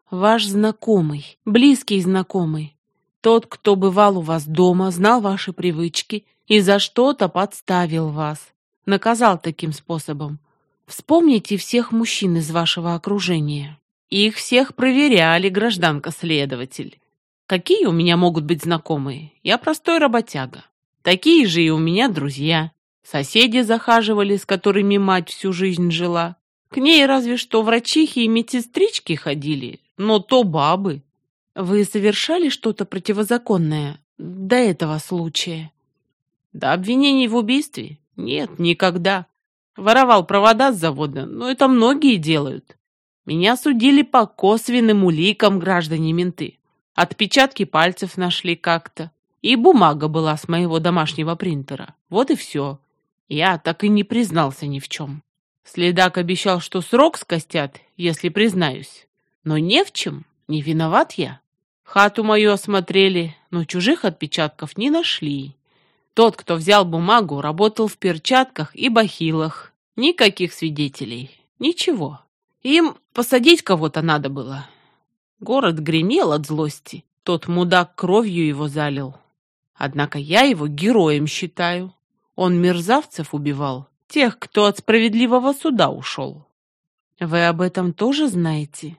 Ваш знакомый, близкий знакомый. Тот, кто бывал у вас дома, знал ваши привычки и за что-то подставил вас. Наказал таким способом. Вспомните всех мужчин из вашего окружения. Их всех проверяли, гражданка-следователь. Какие у меня могут быть знакомые? Я простой работяга. Такие же и у меня друзья. Соседи захаживали, с которыми мать всю жизнь жила. К ней разве что врачихи и медсестрички ходили, но то бабы. Вы совершали что-то противозаконное до этого случая? До обвинений в убийстве? Нет, никогда. Воровал провода с завода, но это многие делают. Меня судили по косвенным уликам, граждане менты. Отпечатки пальцев нашли как-то. И бумага была с моего домашнего принтера. Вот и все. Я так и не признался ни в чем. Следак обещал, что срок скостят, если признаюсь. Но не в чем, не виноват я. Хату мою осмотрели, но чужих отпечатков не нашли. Тот, кто взял бумагу, работал в перчатках и бахилах. Никаких свидетелей, ничего. Им посадить кого-то надо было. Город гремел от злости. Тот мудак кровью его залил. Однако я его героем считаю. Он мерзавцев убивал, тех, кто от справедливого суда ушел. Вы об этом тоже знаете?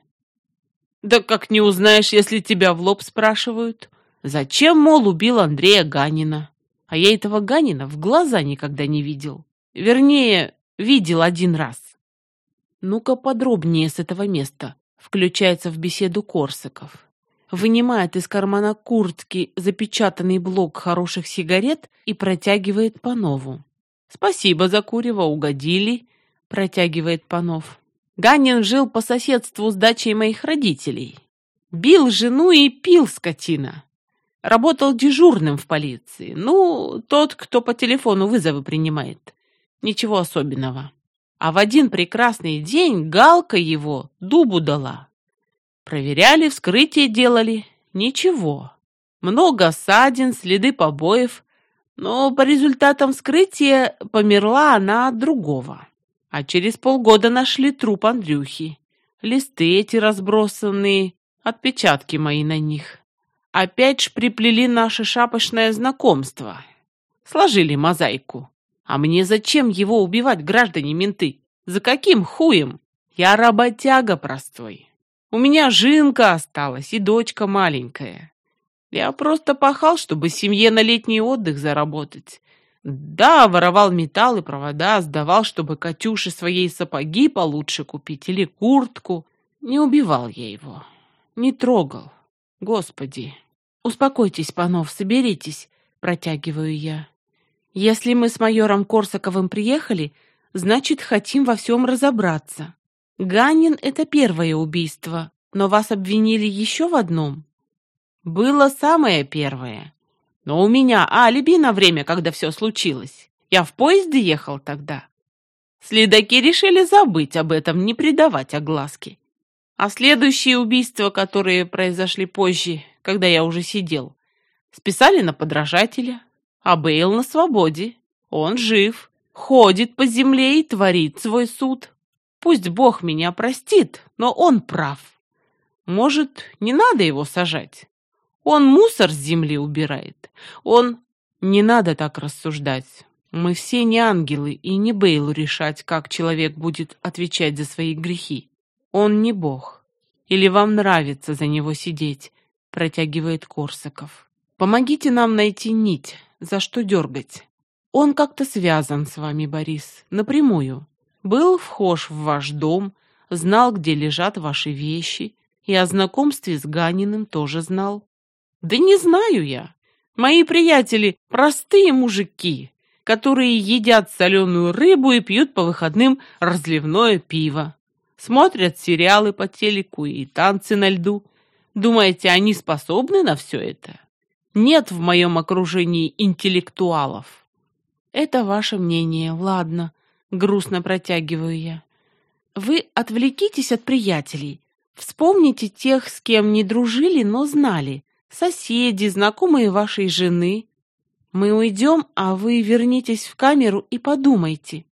Да как не узнаешь, если тебя в лоб спрашивают? Зачем, мол, убил Андрея Ганина? А я этого Ганина в глаза никогда не видел. Вернее, видел один раз. Ну-ка подробнее с этого места. Включается в беседу Корсаков. Вынимает из кармана куртки запечатанный блок хороших сигарет и протягивает Панову. «Спасибо за курево, угодили», — протягивает Панов. «Ганин жил по соседству с дачей моих родителей. Бил жену и пил, скотина. Работал дежурным в полиции. Ну, тот, кто по телефону вызовы принимает. Ничего особенного. А в один прекрасный день Галка его дубу дала. Проверяли, вскрытие делали. Ничего. Много ссадин, следы побоев. Но по результатам вскрытия померла она от другого. А через полгода нашли труп Андрюхи. Листы эти разбросанные, отпечатки мои на них. Опять ж приплели наше шапошное знакомство. Сложили мозаику. А мне зачем его убивать, граждане менты? За каким хуем? Я работяга простой. У меня жинка осталась и дочка маленькая. Я просто пахал, чтобы семье на летний отдых заработать. Да, воровал металл и провода, сдавал, чтобы Катюше своей сапоги получше купить или куртку. Не убивал я его, не трогал. Господи, успокойтесь, Панов, соберитесь, протягиваю я. Если мы с майором Корсаковым приехали, значит, хотим во всем разобраться. Ганин — это первое убийство, но вас обвинили еще в одном. Было самое первое. Но у меня алиби на время, когда все случилось. Я в поезде ехал тогда. Следаки решили забыть об этом, не придавать огласки. А следующие убийства, которые произошли позже, когда я уже сидел, списали на подражателя. А Бейл на свободе. Он жив, ходит по земле и творит свой суд. Пусть Бог меня простит, но он прав. Может, не надо его сажать? Он мусор с земли убирает. Он... Не надо так рассуждать. Мы все не ангелы, и не Бейлу решать, как человек будет отвечать за свои грехи. Он не Бог. Или вам нравится за него сидеть, протягивает Корсаков. Помогите нам найти нить, за что дергать. Он как-то связан с вами, Борис, напрямую. Был вхож в ваш дом, знал, где лежат ваши вещи, и о знакомстве с Ганиным тоже знал. Да не знаю я. Мои приятели — простые мужики, которые едят соленую рыбу и пьют по выходным разливное пиво. Смотрят сериалы по телеку и танцы на льду. Думаете, они способны на все это? Нет в моем окружении интеллектуалов. Это ваше мнение, ладно, грустно протягиваю я. Вы отвлекитесь от приятелей. Вспомните тех, с кем не дружили, но знали. Соседи, знакомые вашей жены. Мы уйдем, а вы вернитесь в камеру и подумайте.